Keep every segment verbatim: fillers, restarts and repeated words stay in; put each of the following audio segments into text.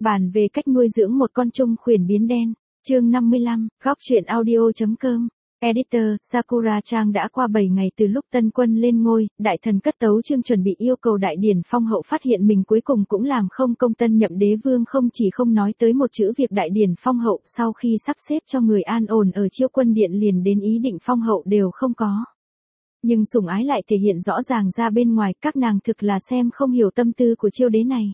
bàn về cách nuôi dưỡng một con trung khuyển biến đen. Chương năm mươi lăm, góc truyện audio.com. Editor, Sakura-chan đã qua bảy ngày từ lúc tân quân lên ngôi, đại thần cất tấu chương chuẩn bị yêu cầu đại điển phong hậu phát hiện mình cuối cùng cũng làm không công, tân nhậm đế vương không chỉ không nói tới một chữ việc đại điển phong hậu, sau khi sắp xếp cho người an ổn ở Chiêu Quân Điện liền đến ý định phong hậu đều không có. Nhưng sủng ái lại thể hiện rõ ràng ra bên ngoài, các nàng thực là xem không hiểu tâm tư của Chiêu đế này.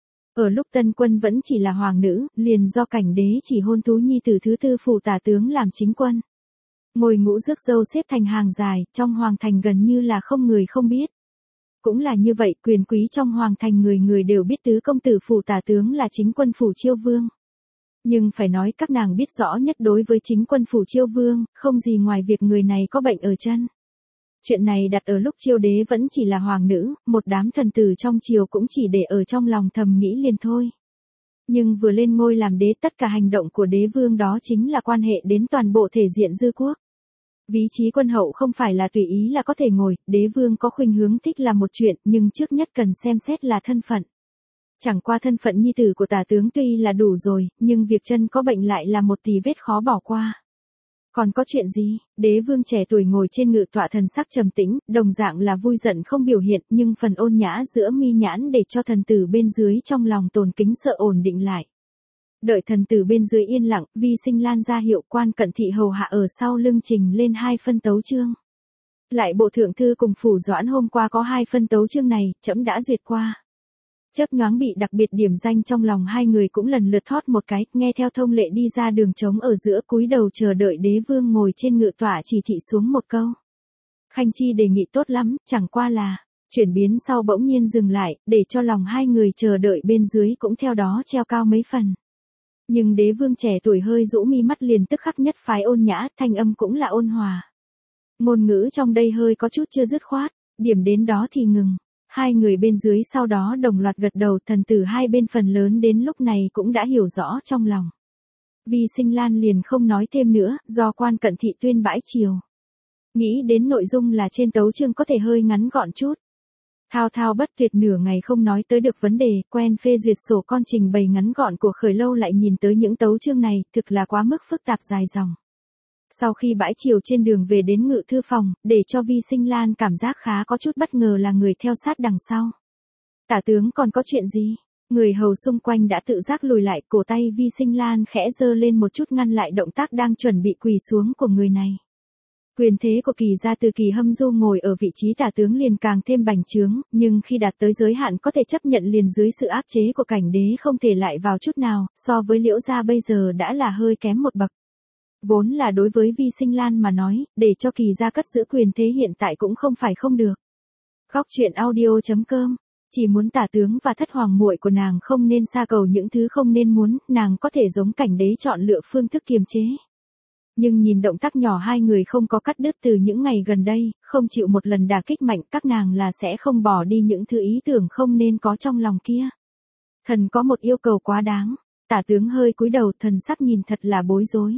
Ở lúc tân quân vẫn chỉ là hoàng nữ, liền do cảnh đế chỉ hôn Tú Nhi từ thứ tư phủ tả tướng làm chính quân. Ngồi ngũ rước dâu xếp thành hàng dài, trong hoàng thành gần như là không người không biết. Cũng là như vậy, quyền quý trong hoàng thành người người đều biết tứ công tử phủ tả tướng là chính quân phủ Chiêu Vương. Nhưng phải nói các nàng biết rõ nhất đối với chính quân phủ Chiêu Vương, không gì ngoài việc người này có bệnh ở chân. Chuyện này đặt ở lúc Chiêu đế vẫn chỉ là hoàng nữ, một đám thần tử trong triều cũng chỉ để ở trong lòng thầm nghĩ liền thôi. Nhưng vừa lên ngôi làm đế, tất cả hành động của đế vương đó chính là quan hệ đến toàn bộ thể diện dư quốc. Vị trí quân hậu không phải là tùy ý là có thể ngồi, đế vương có khuynh hướng thích là một chuyện, nhưng trước nhất cần xem xét là thân phận. Chẳng qua thân phận nhi tử của tả tướng tuy là đủ rồi, nhưng việc chân có bệnh lại là một tì vết khó bỏ qua. Còn có chuyện gì? Đế vương trẻ tuổi ngồi trên ngự tọa, thần sắc trầm tĩnh, đồng dạng là vui giận không biểu hiện, nhưng phần ôn nhã giữa mi nhãn để cho thần tử bên dưới trong lòng tồn kính sợ ổn định lại. Đợi thần tử bên dưới yên lặng, Vi Sinh Lan ra hiệu quan cận thị hầu hạ ở sau lưng trình lên hai phân tấu chương. Lại bộ thượng thư cùng phủ doãn hôm qua có hai phân tấu chương này, trẫm đã duyệt qua. Chớp nhoáng bị đặc biệt điểm danh trong lòng hai người cũng lần lượt thót một cái, nghe theo thông lệ đi ra đường trống ở giữa, cúi đầu chờ đợi đế vương ngồi trên ngự tọa chỉ thị xuống một câu. Khanh Chi đề nghị tốt lắm, chẳng qua là, chuyển biến sau bỗng nhiên dừng lại, để cho lòng hai người chờ đợi bên dưới cũng theo đó treo cao mấy phần. Nhưng đế vương trẻ tuổi hơi rũ mi mắt liền tức khắc nhất phái ôn nhã, thanh âm cũng là ôn hòa. Ngôn ngữ trong đây hơi có chút chưa dứt khoát, điểm đến đó thì ngừng. Hai người bên dưới sau đó đồng loạt gật đầu, thần tử hai bên phần lớn đến lúc này cũng đã hiểu rõ trong lòng. Vi Sinh Lan liền không nói thêm nữa, do quan cận thị tuyên bãi chiều. Nghĩ đến nội dung là trên tấu chương có thể hơi ngắn gọn chút. Thao thao bất tuyệt nửa ngày không nói tới được vấn đề, quen phê duyệt sổ con trình bày ngắn gọn của Khởi Lâu lại nhìn tới những tấu chương này, thực là quá mức phức tạp dài dòng. Sau khi bãi chiều trên đường về đến ngự thư phòng, để cho Vi Sinh Lan cảm giác khá có chút bất ngờ là người theo sát đằng sau. Tả tướng còn có chuyện gì? Người hầu xung quanh đã tự giác lùi lại, cổ tay Vi Sinh Lan khẽ giơ lên một chút ngăn lại động tác đang chuẩn bị quỳ xuống của người này. Quyền thế của Kỳ gia từ Kỳ Hâm Du ngồi ở vị trí tả tướng liền càng thêm bành trướng, nhưng khi đạt tới giới hạn có thể chấp nhận liền dưới sự áp chế của cảnh đế không thể lại vào chút nào, so với Liễu gia bây giờ đã là hơi kém một bậc. Vốn là đối với Vi Sinh Lan mà nói, để cho Kỳ gia cất giữ quyền thế hiện tại cũng không phải không được. Góc truyện audio.com, chỉ muốn tả tướng và thất hoàng muội của nàng không nên xa cầu những thứ không nên muốn, nàng có thể giống cảnh đế chọn lựa phương thức kiềm chế. Nhưng nhìn động tác nhỏ hai người không có cắt đứt từ những ngày gần đây, không chịu một lần đả kích mạnh, các nàng là sẽ không bỏ đi những thứ ý tưởng không nên có trong lòng kia. Thần có một yêu cầu quá đáng. Tả tướng hơi cúi đầu, thần sắc nhìn thật là bối rối.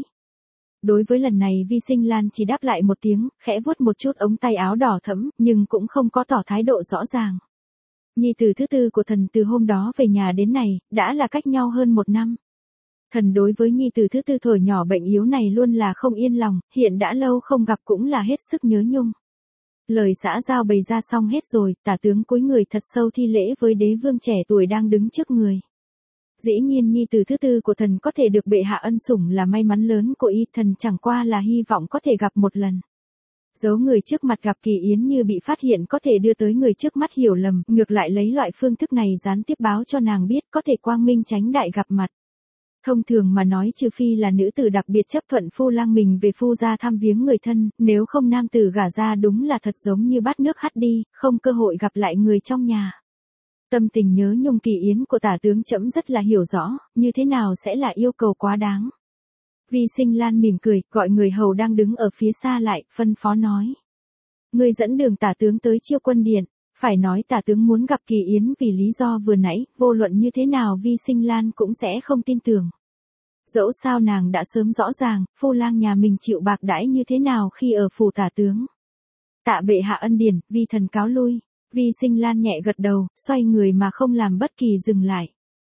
Đối với lần này Vi Sinh Lan chỉ đáp lại một tiếng, khẽ vuốt một chút ống tay áo đỏ thẫm, nhưng cũng không có tỏ thái độ rõ ràng. Nhi tử thứ tư của thần từ hôm đó về nhà đến này, đã là cách nhau hơn một năm. Thần đối với nhi tử thứ tư thổi nhỏ bệnh yếu này luôn là không yên lòng, hiện đã lâu không gặp cũng là hết sức nhớ nhung. Lời xã giao bày ra xong hết rồi, tả tướng cúi người thật sâu thi lễ với đế vương trẻ tuổi đang đứng trước người. Dĩ nhiên nhi tử thứ tư của thần có thể được bệ hạ ân sủng là may mắn lớn của y, thần chẳng qua là hy vọng có thể gặp một lần. Dấu người trước mặt gặp Kỳ Yến như bị phát hiện có thể đưa tới người trước mắt hiểu lầm, ngược lại lấy loại phương thức này gián tiếp báo cho nàng biết có thể quang minh tránh đại gặp mặt. Thông thường mà nói trừ phi là nữ tử đặc biệt chấp thuận phu lang mình về phu gia thăm viếng người thân, nếu không nam tử gả ra đúng là thật giống như bát nước hắt đi, không cơ hội gặp lại người trong nhà. Tâm tình nhớ nhung Kỳ Yến của tả tướng trẫm rất là hiểu rõ, như thế nào sẽ là yêu cầu quá đáng. Vi Sinh Lan mỉm cười, gọi người hầu đang đứng ở phía xa lại, phân phó nói. Người dẫn đường tả tướng tới Chiêu Quân Điện, phải nói tả tướng muốn gặp Kỳ Yến vì lý do vừa nãy, vô luận như thế nào Vi Sinh Lan cũng sẽ không tin tưởng. Dẫu sao nàng đã sớm rõ ràng, phu lang nhà mình chịu bạc đãi như thế nào khi ở phủ tả tướng. Tạ bệ hạ ân điển, vi thần cáo lui. Vi Sinh Lan nhẹ gật đầu, xoay người mà không làm bất kỳ dừng lại.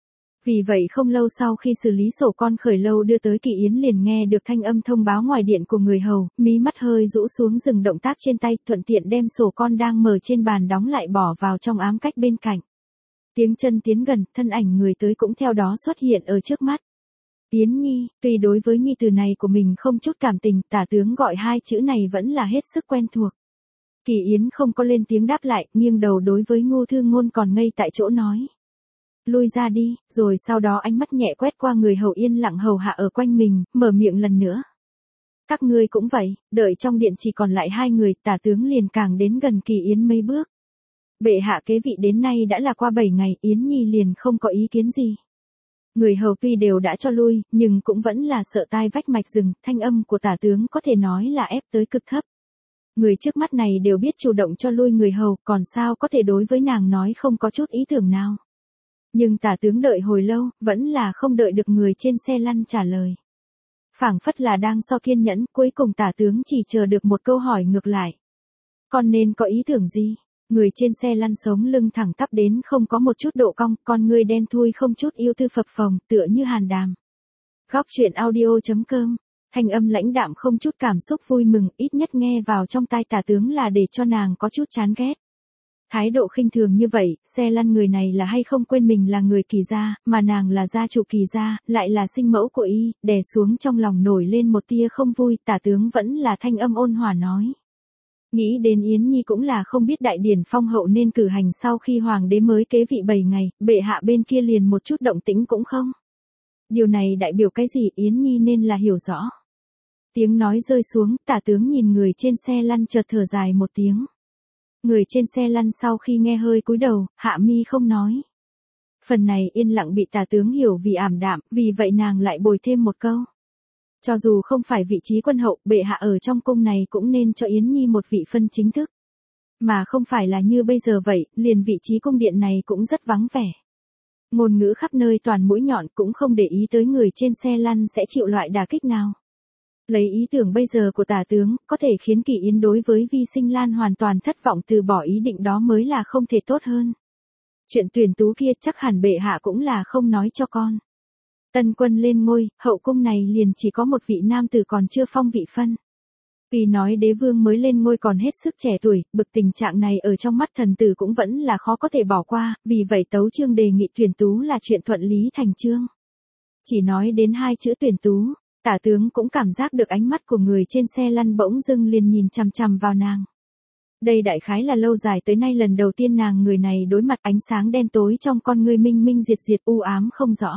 Vì vậy không lâu sau khi xử lý sổ con khởi lâu đưa tới Kỳ Yến liền nghe được thanh âm thông báo ngoài điện của người hầu, mí mắt hơi rũ xuống dừng động tác trên tay, thuận tiện đem sổ con đang mở trên bàn đóng lại bỏ vào trong ám cách bên cạnh. Tiếng chân tiến gần, thân ảnh người tới cũng theo đó xuất hiện ở trước mắt. Yến Nhi, tuy đối với nhi từ này của mình không chút cảm tình, tả tướng gọi hai chữ này vẫn là hết sức quen thuộc. Kỳ Yến không có lên tiếng đáp lại, nghiêng đầu đối với Ngô Thư Ngôn còn ngây tại chỗ nói. Lui ra đi, rồi sau đó ánh mắt nhẹ quét qua người hầu yên lặng hầu hạ ở quanh mình, mở miệng lần nữa. Các ngươi cũng vậy, đợi trong điện chỉ còn lại hai người, tả tướng liền càng đến gần Kỳ Yến mấy bước. Bệ hạ kế vị đến nay đã là qua bảy ngày, Yến Nhi liền không có ý kiến gì. Người hầu tuy đều đã cho lui, nhưng cũng vẫn là sợ tai vách mạch rừng, thanh âm của tả tướng có thể nói là ép tới cực thấp. Người trước mắt này đều biết chủ động cho lui người hầu, còn sao có thể đối với nàng nói không có chút ý tưởng nào. Nhưng tả tướng đợi hồi lâu, vẫn là không đợi được người trên xe lăn trả lời. Phảng phất là đang so kiên nhẫn, cuối cùng tả tướng chỉ chờ được một câu hỏi ngược lại. Con nên có ý tưởng gì? Người trên xe lăn sống lưng thẳng tắp đến không có một chút độ cong, con người đen thui không chút yêu tư phập phồng, tựa như hàn đàm. Góc truyện audio chấm com, thanh âm lãnh đạm không chút cảm xúc vui mừng, ít nhất nghe vào trong tai tả tướng là để cho nàng có chút chán ghét. Thái độ khinh thường như vậy, xe lăn người này là hay không quên mình là người Kỳ gia, mà nàng là gia chủ Kỳ gia, lại là sinh mẫu của y, đè xuống trong lòng nổi lên một tia không vui, tả tướng vẫn là thanh âm ôn hòa nói. Nghĩ đến Yến Nhi cũng là không biết đại điển phong hậu nên cử hành sau khi hoàng đế mới kế vị bảy ngày, bệ hạ bên kia liền một chút động tĩnh cũng không. Điều này đại biểu cái gì Yến Nhi nên là hiểu rõ. Tiếng nói rơi xuống, tả tướng nhìn người trên xe lăn chợt thở dài một tiếng. Người trên xe lăn sau khi nghe hơi cúi đầu, hạ mi không nói. Phần này yên lặng bị tả tướng hiểu vì ảm đạm, vì vậy nàng lại bồi thêm một câu. Cho dù không phải vị trí quân hậu, bệ hạ ở trong cung này cũng nên cho Yến Nhi một vị phân chính thức. Mà không phải là như bây giờ vậy, liền vị trí cung điện này cũng rất vắng vẻ. Ngôn ngữ khắp nơi toàn mũi nhọn cũng không để ý tới người trên xe lăn sẽ chịu loại đả kích nào. Lấy ý tưởng bây giờ của tả tướng, có thể khiến Kỳ Yến đối với Vi Sinh Lan hoàn toàn thất vọng từ bỏ ý định đó mới là không thể tốt hơn. Chuyện tuyển tú kia chắc hẳn bệ hạ cũng là không nói cho con. Tân quân lên ngôi, hậu cung này liền chỉ có một vị nam tử còn chưa phong vị phân. Vì nói đế vương mới lên ngôi còn hết sức trẻ tuổi, bực tình trạng này ở trong mắt thần tử cũng vẫn là khó có thể bỏ qua, vì vậy tấu chương đề nghị tuyển tú là chuyện thuận lý thành chương. Chỉ nói đến hai chữ tuyển tú, tả tướng cũng cảm giác được ánh mắt của người trên xe lăn bỗng dưng liền nhìn chằm chằm vào nàng. Đây đại khái là lâu dài tới nay lần đầu tiên nàng người này đối mặt ánh sáng đen tối trong con ngươi minh minh diệt diệt u ám không rõ.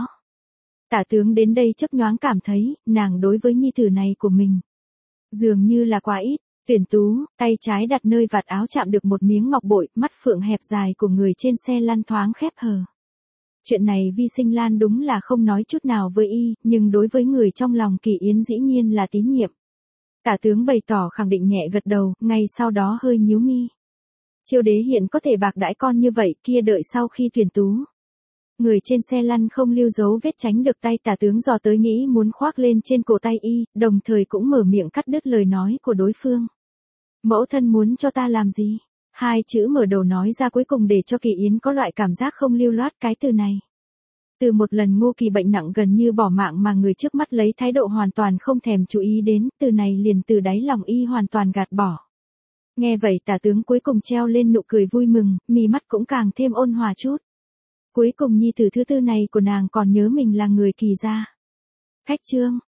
Tả tướng đến đây chớp nhoáng cảm thấy, nàng đối với nhi tử này của mình. Dường như là quá ít, tuyển tú, tay trái đặt nơi vạt áo chạm được một miếng ngọc bội, mắt phượng hẹp dài của người trên xe lăn thoáng khép hờ. Chuyện này Vi Sinh Lan đúng là không nói chút nào với y, nhưng đối với người trong lòng Kỳ Yến dĩ nhiên là tín nhiệm. Tả tướng bày tỏ khẳng định nhẹ gật đầu, ngay sau đó hơi nhíu mi. Chiêu đế hiện có thể bạc đãi con như vậy, kia đợi sau khi tuyển tú. Người trên xe lăn không lưu dấu vết tránh được tay tả tướng dò tới nghĩ muốn khoác lên trên cổ tay y, đồng thời cũng mở miệng cắt đứt lời nói của đối phương. Mẫu thân muốn cho ta làm gì? Hai chữ mở đầu nói ra cuối cùng để cho Kỳ Yến có loại cảm giác không lưu loát cái từ này. Từ một lần Ngô Kỳ bệnh nặng gần như bỏ mạng mà người trước mắt lấy thái độ hoàn toàn không thèm chú ý đến, từ này liền từ đáy lòng y hoàn toàn gạt bỏ. Nghe vậy tả tướng cuối cùng treo lên nụ cười vui mừng, mí mắt cũng càng thêm ôn hòa chút. Cuối cùng nhi tử thứ tư này của nàng còn nhớ mình là người Kỳ gia. Khách chương,